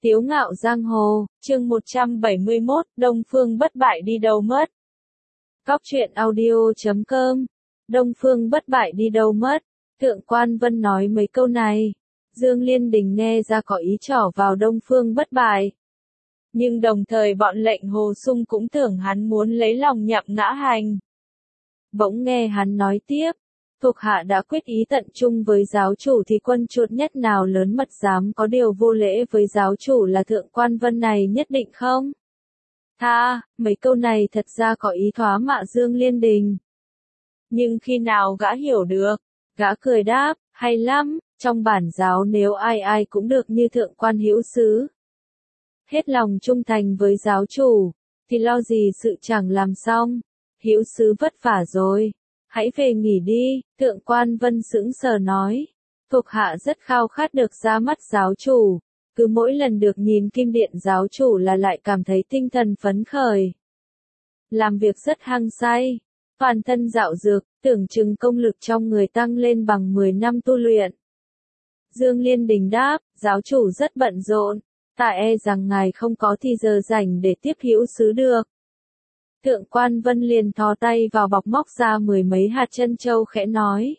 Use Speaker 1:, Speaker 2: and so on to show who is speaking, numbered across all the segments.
Speaker 1: Tiếu ngạo giang hồ, chương 171, Đông Phương bất bại đi đâu mất? Cóc truyện audio.com. Đông Phương bất bại đi đâu mất? Thượng Quan Vân nói mấy câu này. Dương Liên Đình nghe ra có ý trỏ vào Đông Phương bất bại. Nhưng đồng thời bọn lệnh Hồ Sung cũng tưởng hắn muốn lấy lòng Nhậm Ngã Hành. Bỗng nghe hắn nói tiếp. Thuộc hạ đã quyết ý tận chung với giáo chủ thì quân chuột nhất nào lớn mật dám có điều vô lễ với giáo chủ là Thượng Quan Vân này nhất định không? Mấy câu này thật ra có ý thoá mạ Dương Liên Đình. Nhưng khi nào gã hiểu được, gã cười đáp, hay lắm, trong bản giáo nếu ai ai cũng được như Thượng Quan Hữu Sứ. Hết lòng trung thành với giáo chủ, thì lo gì sự chẳng làm xong, Hữu Sứ vất vả rồi. Hãy về nghỉ đi, Thượng Quan Vân sững sờ nói. Thuộc hạ rất khao khát được ra mắt giáo chủ. Cứ mỗi lần được nhìn kim điện giáo chủ là lại cảm thấy tinh thần phấn khởi. Làm việc rất hăng say. Toàn thân dạo dược, tưởng chừng công lực trong người tăng lên bằng 10 năm tu luyện. Dương Liên Đình đáp, giáo chủ rất bận rộn. Ta e rằng ngài không có thì giờ rảnh để tiếp Hữu Sứ được. Thượng Quan Vân liền thò tay vào bọc móc ra 10 mấy hạt trân châu khẽ nói.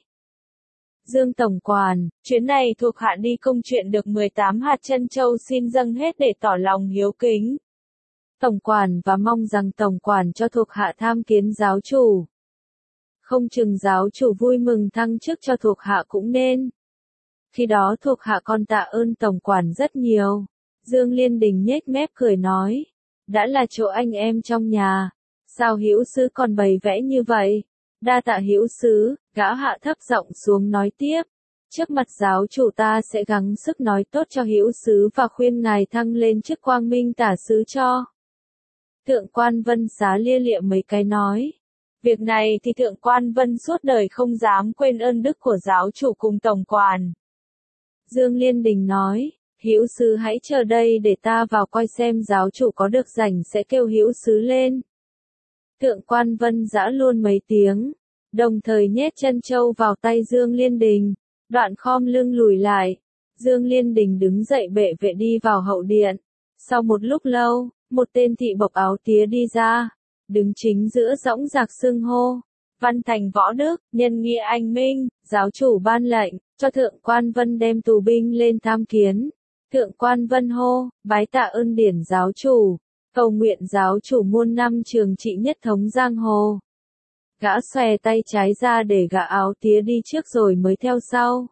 Speaker 1: Dương Tổng Quản, chuyến này thuộc hạ đi công chuyện được 18 hạt trân châu xin dâng hết để tỏ lòng hiếu kính. Tổng Quản và mong rằng Tổng Quản cho thuộc hạ tham kiến giáo chủ. Không chừng giáo chủ vui mừng thăng chức cho thuộc hạ cũng nên. Khi đó thuộc hạ còn tạ ơn Tổng Quản rất nhiều. Dương Liên Đình nhếch mép cười nói. Đã là chỗ anh em trong nhà. Sao Hữu Sứ còn bày vẽ như vậy? Đa tạ Hữu Sứ, gã hạ thấp giọng xuống nói tiếp. Trước mặt giáo chủ ta sẽ gắng sức nói tốt cho Hữu Sứ và khuyên ngài thăng lên chức quang minh tả sứ cho. Thượng Quan Vân xá lia lịa mấy cái nói. Việc này thì Thượng Quan Vân suốt đời không dám quên ơn đức của giáo chủ cùng Tổng Quản. Dương Liên Đình nói. Hữu Sứ hãy chờ đây để ta vào coi xem giáo chủ có được rảnh sẽ kêu Hữu Sứ lên. Thượng Quan Vân giã luôn mấy tiếng, đồng thời nhét chân châu vào tay Dương Liên Đình, đoạn khom lưng lùi lại. Dương Liên Đình đứng dậy bệ vệ đi vào hậu điện. Sau một lúc lâu, một tên thị bộc áo tía đi ra, đứng chính giữa dõng dạc xưng hô. Văn Thành Võ Đức, nhân nghĩa anh minh, giáo chủ ban lệnh, cho Thượng Quan Vân đem tù binh lên tham kiến. Thượng Quan Vân hô, bái tạ ơn điển giáo chủ. Cầu nguyện giáo chủ muôn năm trường trị nhất thống giang hồ. Gã xòe tay trái ra để gã áo tía đi trước rồi mới theo sau.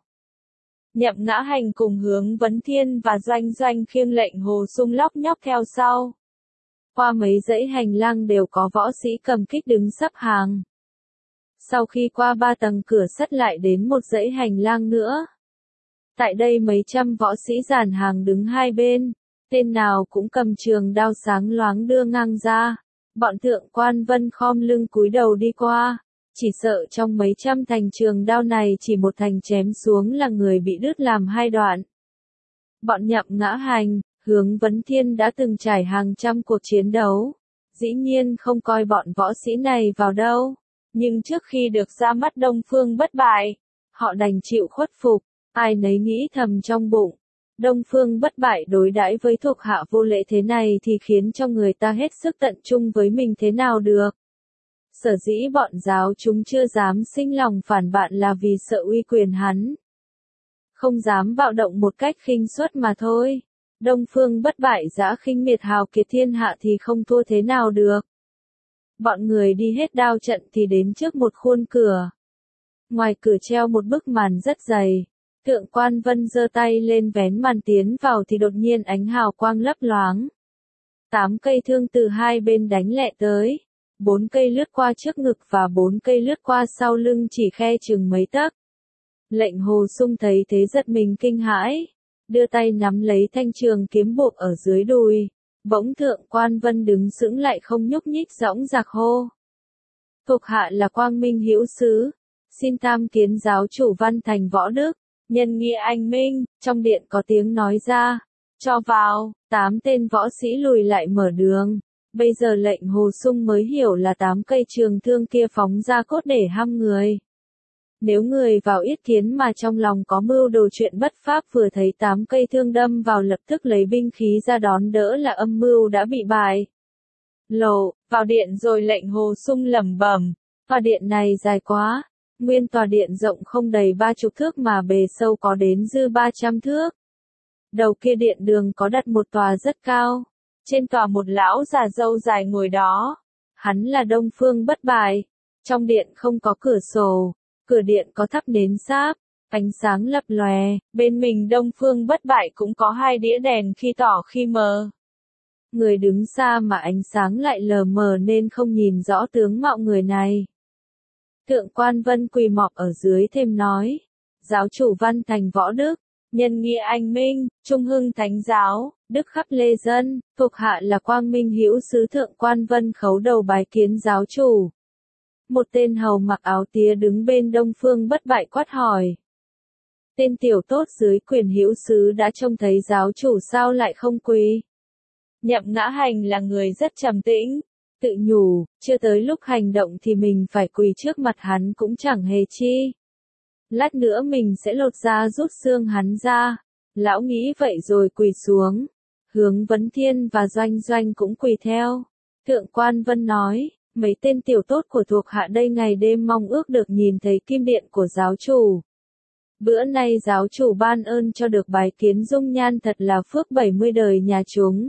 Speaker 1: Nhậm Ngã Hành cùng Hướng Vấn Thiên và Doanh Doanh khiêng lệnh Hồ Sung lóc nhóc theo sau. Qua mấy dãy hành lang đều có võ sĩ cầm kích đứng sắp hàng. Sau khi qua 3 tầng cửa sắt lại đến một dãy hành lang nữa. Tại đây mấy trăm võ sĩ dàn hàng đứng hai bên. Tên nào cũng cầm trường đao sáng loáng đưa ngang ra. Bọn Thượng Quan Vân khom lưng cúi đầu đi qua. Chỉ sợ trong mấy trăm thành trường đao này chỉ một thành chém xuống là người bị đứt làm hai đoạn. Bọn Nhậm Ngã Hành, Hướng Vấn Thiên đã từng trải hàng trăm cuộc chiến đấu. Dĩ nhiên không coi bọn võ sĩ này vào đâu. Nhưng trước khi được ra mắt Đông Phương bất bại, họ đành chịu khuất phục. Ai nấy nghĩ thầm trong bụng. Đông Phương bất bại đối đãi với thuộc hạ vô lễ thế này thì khiến cho người ta hết sức tận trung với mình thế nào được. Sở dĩ bọn giáo chúng chưa dám sinh lòng phản bạn là vì sợ uy quyền hắn. Không dám bạo động một cách khinh suất mà thôi. Đông Phương bất bại dã khinh miệt hào kiệt thiên hạ thì không thua thế nào được. Bọn người đi hết đao trận thì đến trước một khuôn cửa. Ngoài cửa treo một bức màn rất dày. Thượng Quan Vân giơ tay lên vén màn tiến vào thì đột nhiên ánh hào quang lấp loáng. 8 cây thương từ hai bên đánh lẹ tới. 4 cây lướt qua trước ngực và 4 cây lướt qua sau lưng chỉ khe chừng mấy tấc. Lệnh Hồ Sung thấy thế giật mình kinh hãi. Đưa tay nắm lấy thanh trường kiếm buộc ở dưới đùi. Bỗng Thượng Quan Vân đứng sững lại không nhúc nhích dõng dạc hô. Thuộc hạ là Quang Minh Hữu Sứ. Xin tham kiến giáo chủ Văn Thành Võ Đức. Nhân nghĩa anh minh, trong điện có tiếng nói ra. Cho vào, 8 tên võ sĩ lùi lại mở đường. Bây giờ lệnh Hồ Sung mới hiểu là 8 cây trường thương kia phóng ra cốt để hăm người. Nếu người vào yết kiến mà trong lòng có mưu đồ chuyện bất pháp vừa thấy 8 cây thương đâm vào lập tức lấy binh khí ra đón đỡ là âm mưu đã bị bại. Lộ, vào điện rồi lệnh Hồ Sung lẩm bẩm, tòa điện này dài quá, nguyên tòa điện rộng không đầy 30 thước mà bề sâu có đến dư 300 thước. Đầu kia điện đường có đặt một tòa rất cao, trên tòa một lão già râu dài ngồi đó. Hắn là Đông Phương Bất Bại. Trong điện không có cửa sổ, cửa điện có thắp nến sáp, ánh sáng lập lòe, bên mình Đông Phương Bất Bại cũng có 2 đĩa đèn khi tỏ khi mờ. Người đứng xa mà ánh sáng lại lờ mờ nên không nhìn rõ tướng mạo người này. Thượng quan Vân quỳ mọp ở dưới thềm nói, giáo chủ Văn Thành Võ Đức, nhân nghĩa anh minh, trung hưng thánh giáo, đức khắp lê dân, thuộc hạ là Quang Minh Hữu sứ Thượng quan Vân khấu đầu bái kiến giáo chủ. Một tên hầu mặc áo tía đứng bên Đông Phương Bất Bại quát hỏi. Tên tiểu tốt dưới quyền hữu sứ đã trông thấy giáo chủ sao lại không quỳ? Nhậm Ngã Hành là người rất trầm tĩnh, tự nhủ, chưa tới lúc hành động thì mình phải quỳ trước mặt hắn cũng chẳng hề chi. Lát nữa mình sẽ lột da rút xương hắn ra. Lão nghĩ vậy rồi quỳ xuống. Hướng Vấn Thiên và Doanh Doanh cũng quỳ theo. Thượng quan Vân nói, mấy tên tiểu tốt của thuộc hạ đây ngày đêm mong ước được nhìn thấy kim điện của giáo chủ. Bữa nay giáo chủ ban ơn cho được bái kiến dung nhan thật là phước 70 đời nhà chúng.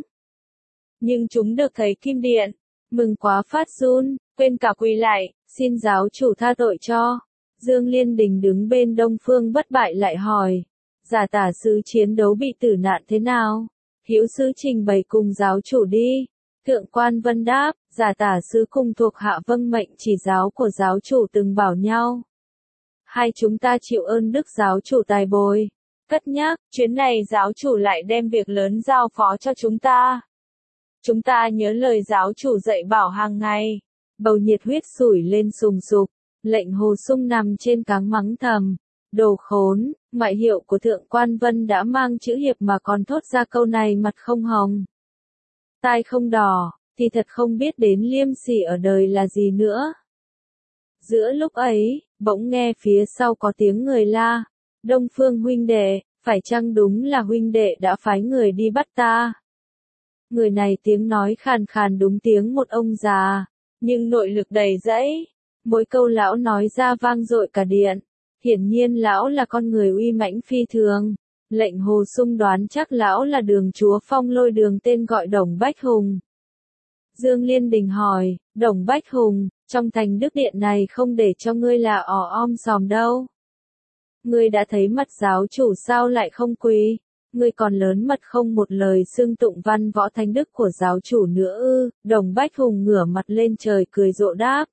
Speaker 1: Nhưng chúng được thấy kim điện, mừng quá phát run, quên cả quỳ lại, xin giáo chủ tha tội cho. Dương Liên Đình đứng bên Đông Phương Bất Bại lại hỏi, giả tả sứ chiến đấu bị tử nạn thế nào? Hữu sứ trình bày cùng giáo chủ đi. Thượng quan Vân đáp, giả tả sứ cùng thuộc hạ vâng mệnh chỉ giáo của giáo chủ từng bảo nhau. Hai chúng ta chịu ơn đức giáo chủ tài bồi. Cất nhắc, chuyến này giáo chủ lại đem việc lớn giao phó cho chúng ta. Chúng ta nhớ lời giáo chủ dạy bảo hàng ngày. Bầu nhiệt huyết sủi lên sùng sục. Lệnh Hồ Sung nằm trên cáng mắng thầm. Đồ khốn, ngoại hiệu của Thượng quan Vân đã mang chữ hiệp mà còn thốt ra câu này mặt không hồng. Tai không đỏ, thì thật không biết đến liêm sỉ ở đời là gì nữa. Giữa lúc ấy, bỗng nghe phía sau có tiếng người la. Đông Phương huynh đệ, phải chăng đúng là huynh đệ đã phái người đi bắt ta? Người này tiếng nói khàn khàn đúng tiếng một ông già, nhưng nội lực đầy dẫy. Mỗi câu lão nói ra vang dội cả điện. Hiển nhiên lão là con người uy mãnh phi thường. Lệnh Hồ Sung đoán chắc lão là Đường chúa Phong Lôi Đường tên gọi Đồng Bách Hùng. Dương Liên Đình hỏi, Đồng Bách Hùng, trong thành đức điện này không để cho ngươi là om sòm đâu. Ngươi đã thấy mặt giáo chủ sao lại không quỳ? Ngươi còn lớn mật không một lời xưng tụng văn võ thánh đức của giáo chủ nữa ư? Đồng Bách Hùng ngửa mặt lên trời cười rộ đáp.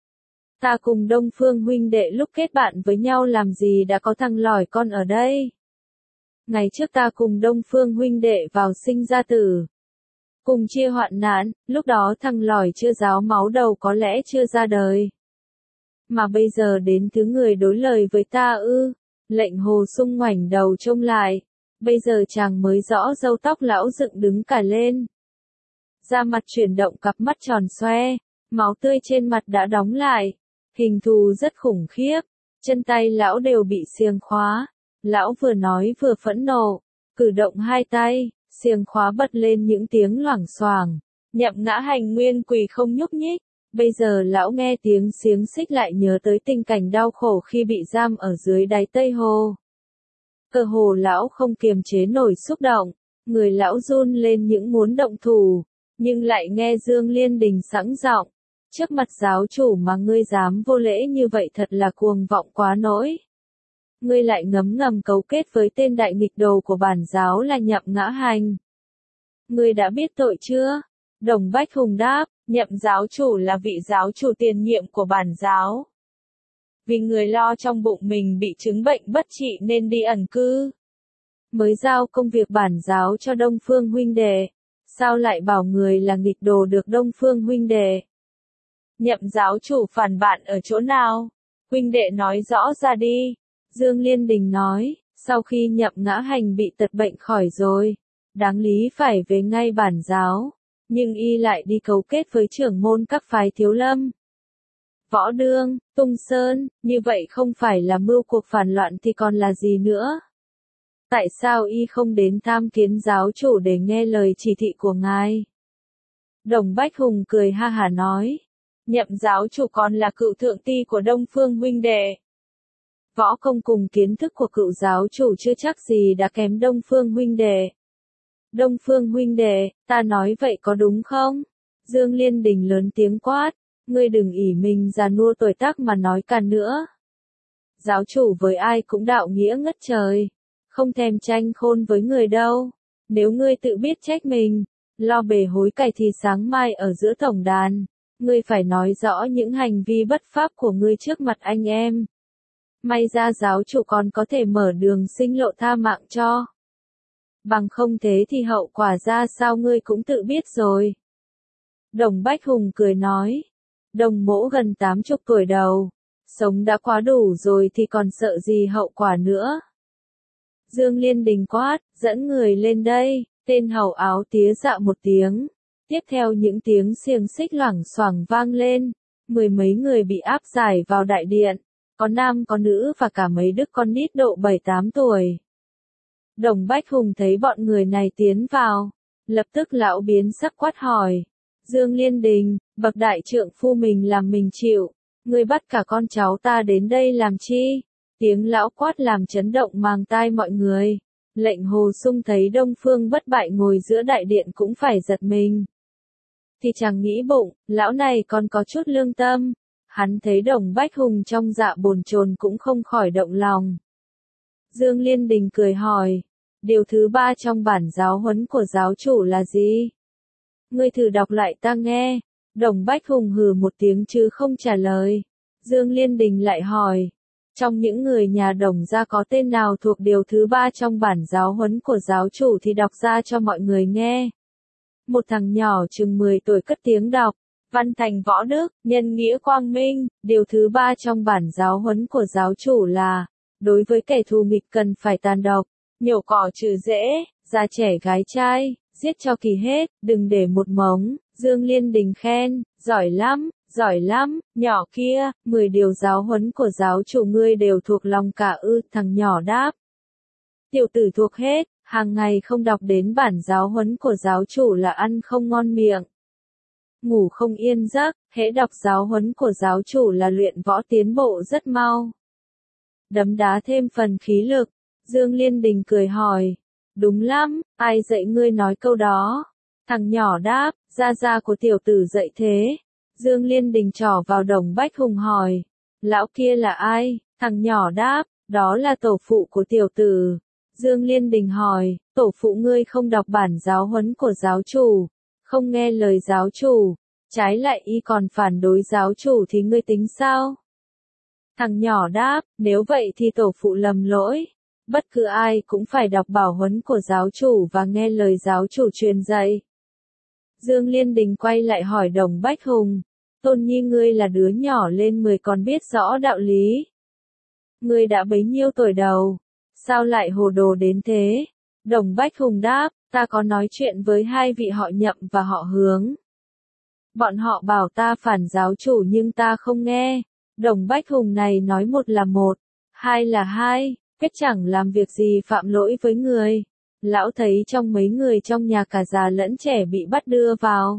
Speaker 1: Ta cùng Đông Phương huynh đệ lúc kết bạn với nhau làm gì đã có thằng lỏi con ở đây. Ngày trước ta cùng Đông Phương huynh đệ vào sinh ra tử. Cùng chia hoạn nạn, lúc đó thằng lỏi chưa ráo máu đầu có lẽ chưa ra đời. Mà bây giờ đến thứ người đối lời với ta ư? Lệnh Hồ Sung ngoảnh đầu trông lại. Bây giờ chàng mới rõ râu tóc lão dựng đứng cả lên. Da mặt chuyển động cặp mắt tròn xoe. Máu tươi trên mặt đã đóng lại. Hình thù rất khủng khiếp. Chân tay lão đều bị xiềng khóa. Lão vừa nói vừa phẫn nộ. Cử động hai tay. Xiềng khóa bật lên những tiếng loảng xoảng. Nhậm Ngã Hành nguyên quỳ không nhúc nhích. Bây giờ lão nghe tiếng xiềng xích lại nhớ tới tình cảnh đau khổ khi bị giam ở dưới đáy Tây Hồ. Cơ hồ lão không kiềm chế nổi xúc động. Người lão run lên những muốn động thủ. Nhưng lại nghe Dương Liên Đình sẵn giọng. Trước mặt giáo chủ mà ngươi dám vô lễ như vậy thật là cuồng vọng quá nỗi. Ngươi lại ngấm ngầm cấu kết với tên đại nghịch đồ của bản giáo là Nhậm Ngã Hành. Ngươi đã biết tội chưa? Đồng Bách Hùng đáp, Nhậm giáo chủ là vị giáo chủ tiền nhiệm của bản giáo. Vì người lo trong bụng mình bị chứng bệnh bất trị nên đi ẩn cư. Mới giao công việc bản giáo cho Đông Phương huynh đệ. Sao lại bảo người là nghịch đồ được Đông Phương huynh đệ? Nhậm giáo chủ phản bạn ở chỗ nào? Huynh đệ nói rõ ra đi. Dương Liên Đình nói, sau khi Nhậm Ngã Hành bị tật bệnh khỏi rồi, đáng lý phải về ngay bản giáo, nhưng y lại đi cấu kết với trưởng môn các phái Thiếu Lâm. Võ Đương, Tung Sơn, như vậy không phải là mưu cuộc phản loạn thì còn là gì nữa? Tại sao y không đến tham kiến giáo chủ để nghe lời chỉ thị của ngài? Đồng Bách Hùng cười ha hả nói. Nhậm giáo chủ còn là cựu thượng ti của Đông Phương huynh đệ. Võ công cùng kiến thức của cựu giáo chủ chưa chắc gì đã kém Đông Phương huynh đệ. Đông Phương huynh đệ, ta nói vậy có đúng không? Dương Liên Đình lớn tiếng quát. Ngươi đừng ỷ mình già nua tuổi tác mà nói càn nữa. Giáo chủ với ai cũng đạo nghĩa ngất trời. Không thèm tranh khôn với người đâu. Nếu ngươi tự biết trách mình, lo bề hối cải thì sáng mai ở giữa tổng đàn, ngươi phải nói rõ những hành vi bất pháp của ngươi trước mặt anh em. May ra giáo chủ còn có thể mở đường sinh lộ tha mạng cho. Bằng không thế thì hậu quả ra sao ngươi cũng tự biết rồi. Đồng Bách Hùng cười nói. Đồng mỗ gần 80 tuổi đầu. Sống đã quá đủ rồi thì còn sợ gì hậu quả nữa. Dương Liên Đình quát, dẫn người lên đây. Tên hầu áo tía dạ một tiếng. Tiếp theo những tiếng xiềng xích loảng xoảng vang lên. Mười mấy người bị áp giải vào đại điện. Có nam có nữ và cả mấy đứa con nít độ 7-8 tuổi. Đồng Bách Hùng thấy bọn người này tiến vào. Lập tức lão biến sắc quát hỏi. Dương Liên Đình, bậc đại trượng phu mình làm mình chịu. Ngươi bắt cả con cháu ta đến đây làm chi? Tiếng lão quát làm chấn động màng tai mọi người. Lệnh Hồ Sung thấy Đông Phương Bất Bại ngồi giữa đại điện cũng phải giật mình. Thì chẳng nghĩ bụng, lão này còn có chút lương tâm. Hắn thấy Đồng Bách Hùng trong dạ bồn chồn cũng không khỏi động lòng. Dương Liên Đình cười hỏi. Điều thứ 3 trong bản giáo huấn của giáo chủ là gì? Ngươi thử đọc lại ta nghe. Đồng Bách Hùng hừ một tiếng chứ không trả lời. Dương Liên Đình lại hỏi. Trong những người nhà Đồng gia có tên nào thuộc điều thứ 3 trong bản giáo huấn của giáo chủ thì đọc ra cho mọi người nghe. Một thằng nhỏ chừng 10 tuổi cất tiếng đọc. Văn thành võ đức, nhân nghĩa quang minh, điều thứ 3 trong bản giáo huấn của giáo chủ là, đối với kẻ thù nghịch cần phải tàn độc, nhổ cỏ trừ rễ, già trẻ gái trai, giết cho kỳ hết, đừng để một mống. Dương Liên Đình khen, giỏi lắm, nhỏ kia, 10 điều giáo huấn của giáo chủ ngươi đều thuộc lòng cả ư, thằng nhỏ đáp. Tiểu tử thuộc hết, hàng ngày không đọc đến bản giáo huấn của giáo chủ là ăn không ngon miệng. Ngủ không yên giấc, hễ đọc giáo huấn của giáo chủ là luyện võ tiến bộ rất mau. Đấm đá thêm phần khí lực, Dương Liên Đình cười hỏi. Đúng lắm, ai dạy ngươi nói câu đó? Thằng nhỏ đáp, gia của tiểu tử dạy thế. Dương Liên Đình trỏ vào Đồng Bách Hùng hỏi. Lão kia là ai? Thằng nhỏ đáp, đó là tổ phụ của tiểu tử. Dương Liên Đình hỏi, tổ phụ ngươi không đọc bản giáo huấn của giáo chủ, không nghe lời giáo chủ, trái lại y còn phản đối giáo chủ thì ngươi tính sao? Thằng nhỏ đáp, nếu vậy thì tổ phụ lầm lỗi. Bất cứ ai cũng phải đọc bảo huấn của giáo chủ và nghe lời giáo chủ truyền dạy. Dương Liên Đình quay lại hỏi Đồng Bách Hùng. Tôn nhi ngươi là đứa nhỏ lên 10 còn biết rõ đạo lý. Ngươi đã bấy nhiêu tuổi đầu? Sao lại hồ đồ đến thế? Đồng Bách Hùng đáp, ta có nói chuyện với 2 vị họ Nhậm và họ Hướng. Bọn họ bảo ta phản giáo chủ nhưng ta không nghe. Đồng Bách Hùng này nói một là một, hai là hai, kết chẳng làm việc gì phạm lỗi với người. Lão thấy trong mấy người trong nhà cả già lẫn trẻ bị bắt đưa vào,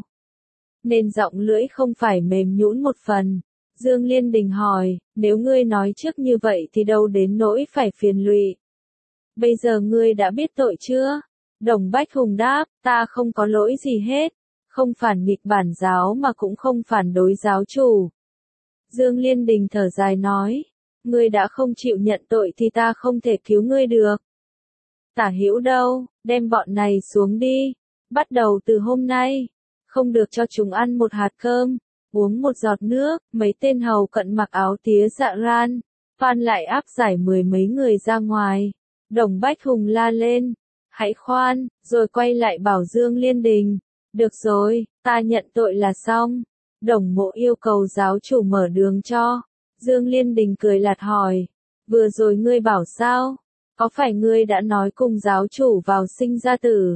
Speaker 1: nên giọng lưỡi không phải mềm nhũn một phần. Dương Liên Đình hỏi, nếu ngươi nói trước như vậy thì đâu đến nỗi phải phiền lụy. Bây giờ ngươi đã biết tội chưa? Đồng Bách Hùng đáp, ta không có lỗi gì hết, không phản nghịch bản giáo mà cũng không phản đối giáo chủ. Dương Liên Đình thở dài nói, ngươi đã không chịu nhận tội thì ta không thể cứu ngươi được. Tả Hữu đâu, đem bọn này xuống đi. Bắt đầu từ hôm nay, không được cho chúng ăn một hạt cơm, uống một giọt nước. Mấy tên hầu cận mặc áo tía dạ ran, Phan lại áp giải 10 mấy người ra ngoài. Đồng Bách Hùng la lên, hãy khoan, rồi quay lại bảo Dương Liên Đình. Được rồi, ta nhận tội là xong. Đồng Mộ yêu cầu giáo chủ mở đường cho. Dương Liên Đình cười lạt hỏi, vừa rồi ngươi bảo sao? Có phải ngươi đã nói cùng giáo chủ vào sinh ra tử?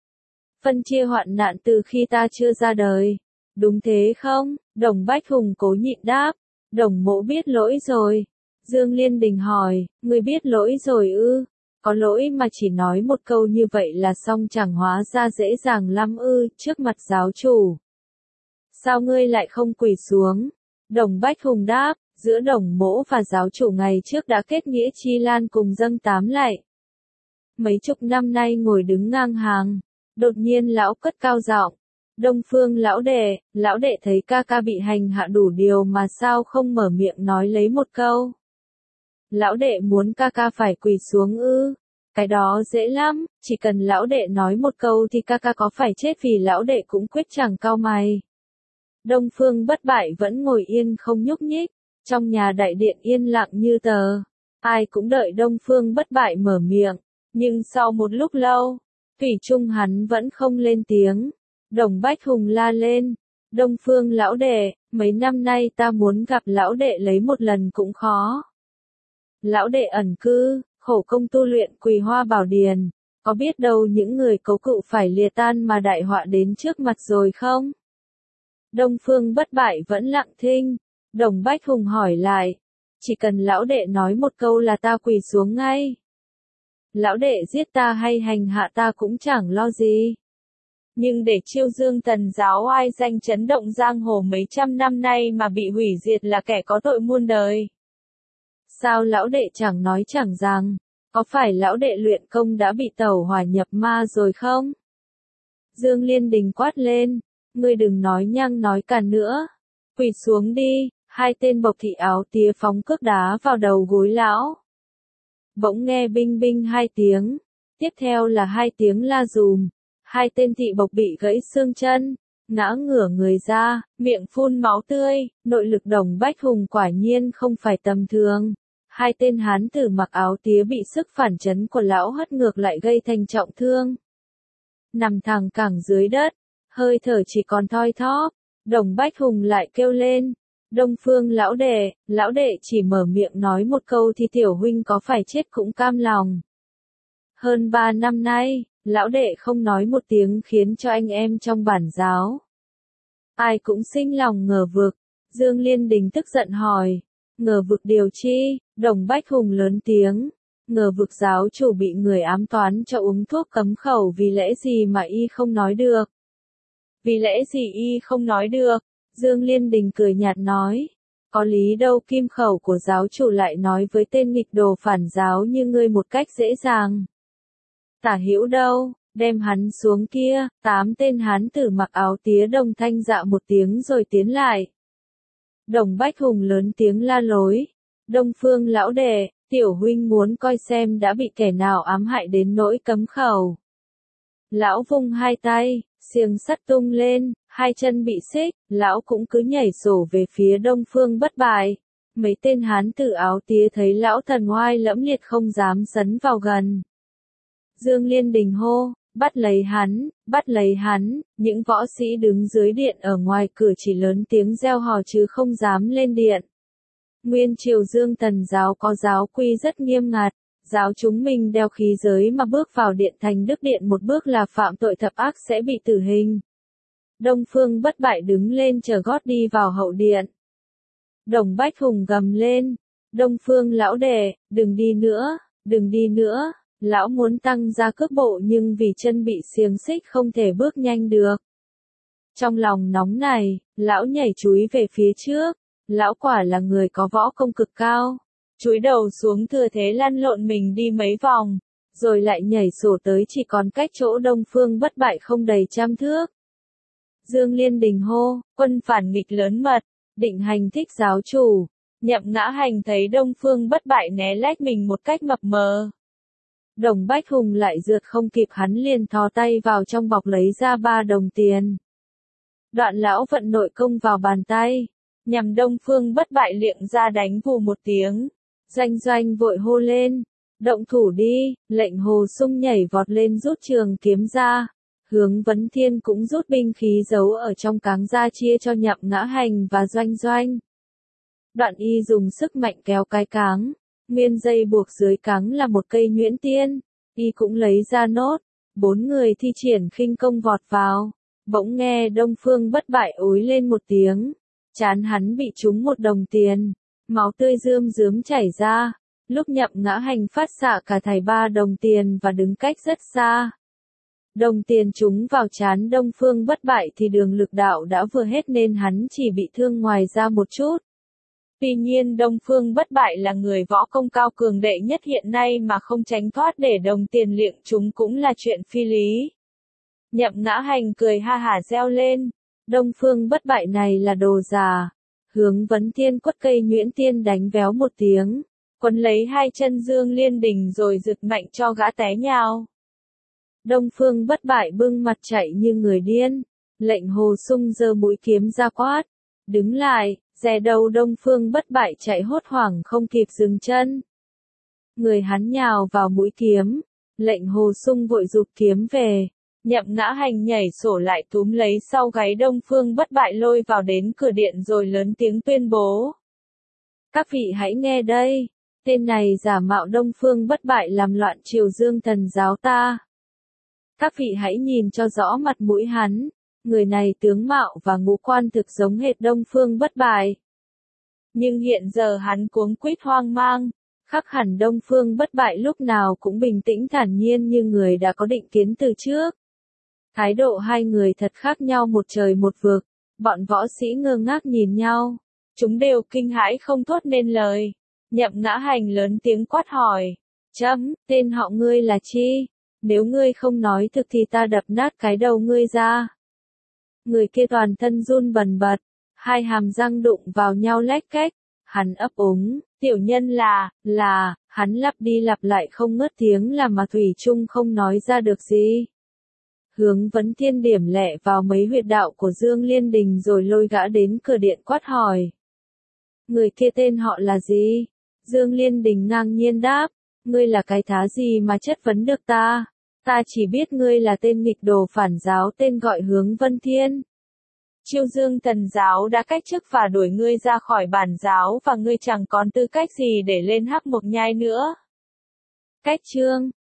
Speaker 1: Phân chia hoạn nạn từ khi ta chưa ra đời. Đúng thế không? Đồng Bách Hùng cố nhịn đáp. Đồng mỗ biết lỗi rồi. Dương Liên Đình hỏi, ngươi biết lỗi rồi ư? Có lỗi mà chỉ nói một câu như vậy là xong chẳng hóa ra dễ dàng lắm ư, trước mặt giáo chủ. Sao ngươi lại không quỳ xuống? Đồng Bách Hùng đáp, giữa đồng mỗ và giáo chủ ngày trước đã kết nghĩa chi lan cùng dâng 8 lạy. Mấy chục năm nay ngồi đứng ngang hàng, đột nhiên lão cất cao giọng. Đông Phương lão đệ thấy ca ca bị hành hạ đủ điều mà sao không mở miệng nói lấy một câu. Lão đệ muốn ca ca phải quỳ xuống ư? Cái đó dễ lắm, chỉ cần lão đệ nói một câu thì ca ca có phải chết vì lão đệ cũng quyết chẳng cau mày. Đông Phương Bất Bại vẫn ngồi yên không nhúc nhích, trong nhà đại điện yên lặng như tờ. Ai cũng đợi Đông Phương Bất Bại mở miệng, nhưng sau một lúc lâu, thủy chung hắn vẫn không lên tiếng. Đồng Bách Hùng la lên, Đông Phương lão đệ, mấy năm nay ta muốn gặp lão đệ lấy một lần cũng khó. Lão đệ ẩn cư, khổ công tu luyện Quỳ Hoa Bảo Điền, có biết đâu những người cấu cựu phải lìa tan mà đại họa đến trước mặt rồi không? Đông Phương Bất Bại vẫn lặng thinh, Đồng Bách Hùng hỏi lại, chỉ cần lão đệ nói một câu là ta quỳ xuống ngay. Lão đệ giết ta hay hành hạ ta cũng chẳng lo gì. Nhưng để Chiêu Dương Tần giáo ai danh chấn động giang hồ mấy trăm năm nay mà bị hủy diệt là kẻ có tội muôn đời. Sao lão đệ chẳng nói chẳng rằng, có phải lão đệ luyện công đã bị tẩu hỏa nhập ma rồi không? Dương Liên Đình quát lên, ngươi đừng nói nhăng nói càn nữa, quỳ xuống đi, hai tên bộc thị áo tía phóng cước đá vào đầu gối lão. Bỗng nghe binh binh hai tiếng, tiếp theo là hai tiếng la dùm, hai tên thị bộc bị gãy xương chân, ngã ngửa người ra, miệng phun máu tươi, nội lực Đồng Bách Hùng quả nhiên không phải tầm thường. Hai tên hán tử mặc áo tía bị sức phản chấn của lão hất ngược lại gây thành trọng thương. Nằm thẳng cẳng dưới đất, hơi thở chỉ còn thoi thóp, Đồng Bách Hùng lại kêu lên, Đông Phương lão đệ chỉ mở miệng nói một câu thì tiểu huynh có phải chết cũng cam lòng. Hơn 3 năm nay, lão đệ không nói một tiếng khiến cho anh em trong bản giáo. Ai cũng sinh lòng ngờ vực, Dương Liên Đình tức giận hỏi, ngờ vực điều chi? Đồng Bách Hùng lớn tiếng, ngờ vực giáo chủ bị người ám toán cho uống thuốc cấm khẩu vì lẽ gì mà y không nói được. Vì lẽ gì y không nói được? Dương Liên Đình cười nhạt nói, có lý đâu kim khẩu của giáo chủ lại nói với tên nghịch đồ phản giáo như ngươi một cách dễ dàng. Tả Hữu đâu, đem hắn xuống kia, 8 tên hán tử mặc áo tía đồng thanh dạ một tiếng rồi tiến lại. Đồng Bách Hùng lớn tiếng la lối, Đông Phương lão đệ, tiểu huynh muốn coi xem đã bị kẻ nào ám hại đến nỗi cấm khẩu. Lão vung hai tay, xiềng sắt tung lên, hai chân bị xích, lão cũng cứ nhảy sổ về phía Đông Phương Bất Bại. Mấy tên hán tử áo tía thấy lão thần oai lẫm liệt không dám sấn vào gần. Dương Liên Đình hô, bắt lấy hắn, những võ sĩ đứng dưới điện ở ngoài cửa chỉ lớn tiếng reo hò chứ không dám lên điện. Nguyên triều Dương Tần giáo có giáo quy rất nghiêm ngặt, giáo chúng mình đeo khí giới mà bước vào điện thành Đức Điện một bước là phạm tội thập ác sẽ bị tử hình. Đông Phương Bất Bại đứng lên chờ gót đi vào hậu điện. Đồng Bách Hùng gầm lên, Đông Phương lão đệ, đừng đi nữa, lão muốn tăng ra cước bộ nhưng vì chân bị xiềng xích không thể bước nhanh được. Trong lòng nóng này, lão nhảy chúi về phía trước, lão quả là người có võ công cực cao, chúi đầu xuống thừa thế lăn lộn mình đi mấy vòng, rồi lại nhảy sổ tới chỉ còn cách chỗ Đông Phương Bất Bại không đầy 100 thước. Dương Liên Đình hô, quân phản nghịch lớn mật, định hành thích giáo chủ. Nhậm Ngã Hành thấy Đông Phương Bất Bại né lách mình một cách mập mờ. Đồng Bách Hùng lại rượt không kịp hắn liền thò tay vào trong bọc lấy ra 3 đồng tiền. Đoạn lão vận nội công vào bàn tay, nhằm Đông Phương Bất Bại liệng ra đánh vù một tiếng. Doanh vội hô lên, động thủ đi, lệnh Hồ Sung nhảy vọt lên rút trường kiếm ra. Hướng Vấn Thiên cũng rút binh khí giấu ở trong cáng ra chia cho Nhậm Ngã Hành và Doanh. Đoạn y dùng sức mạnh kéo cái cáng, nguyên dây buộc dưới cáng là một cây nhuyễn tiên, y cũng lấy ra nốt, 4 người thi triển khinh công vọt vào, bỗng nghe Đông Phương Bất Bại ối lên một tiếng, Trán hắn bị trúng một đồng tiền, máu tươi rơm rớm chảy ra. Lúc Nhậm Ngã Hành phát xạ cả thảy 3 đồng tiền và đứng cách rất xa. Đồng tiền trúng vào trán Đông Phương Bất Bại thì đường lực đạo đã vừa hết nên hắn chỉ bị thương ngoài ra một chút. Tuy nhiên Đông Phương Bất Bại là người võ công cao cường đệ nhất hiện nay mà không tránh thoát để đồng tiền liệng trúng cũng là chuyện phi lý. Nhậm Ngã Hành cười ha hả reo lên. Đông Phương Bất Bại này là đồ già. Hướng Vấn Thiên quất cây nhuyễn tiên đánh véo một tiếng, quấn lấy 2 chân Dương Liên Đình rồi giật mạnh cho gã té nhào. Đông Phương Bất Bại bưng mặt chạy như người điên. Lệnh Hồ Sung giơ mũi kiếm ra quát. Đứng lại, dè đầu Đông Phương Bất Bại chạy hốt hoảng không kịp dừng chân. Người hắn nhào vào mũi kiếm. Lệnh Hồ Sung vội giục kiếm về. Nhậm Ngã Hành nhảy sổ lại túm lấy sau gáy Đông Phương Bất Bại lôi vào đến cửa điện rồi lớn tiếng tuyên bố. Các vị hãy nghe đây. Tên này giả mạo Đông Phương Bất Bại làm loạn triều Dương Thần giáo ta. Các vị hãy nhìn cho rõ mặt mũi hắn. Người này tướng mạo và ngũ quan thực giống hệt Đông Phương Bất Bại. Nhưng hiện giờ hắn cuống quýt hoang mang. Khác hẳn Đông Phương Bất Bại lúc nào cũng bình tĩnh thản nhiên như người đã có định kiến từ trước. Thái độ hai người thật khác nhau một trời một vực. Bọn võ sĩ ngơ ngác nhìn nhau. Chúng đều kinh hãi không thốt nên lời. Nhậm Ngã Hành lớn tiếng quát hỏi. Chấm, tên họ ngươi là chi? Nếu ngươi không nói thực thì ta đập nát cái đầu ngươi ra. Người kia toàn thân run bần bật. 2 hàm răng đụng vào nhau lách cách. Hắn ấp úng. Tiểu nhân là, hắn lặp đi lặp lại không ngớt tiếng làm mà thủy chung không nói ra được gì. Hướng Vấn Thiên điểm lẹ vào mấy huyệt đạo của Dương Liên Đình rồi lôi gã đến cửa điện quát hỏi. Người kia tên họ là gì? Dương Liên Đình ngang nhiên đáp. Ngươi là cái thá gì mà chất vấn được ta? Ta chỉ biết ngươi là tên nghịch đồ phản giáo tên gọi Hướng Vấn Thiên. Chiêu Dương Thần giáo đã cách chức và đuổi ngươi ra khỏi bản giáo và ngươi chẳng còn tư cách gì để lên Hắc Mộc Nhai nữa. Cách chương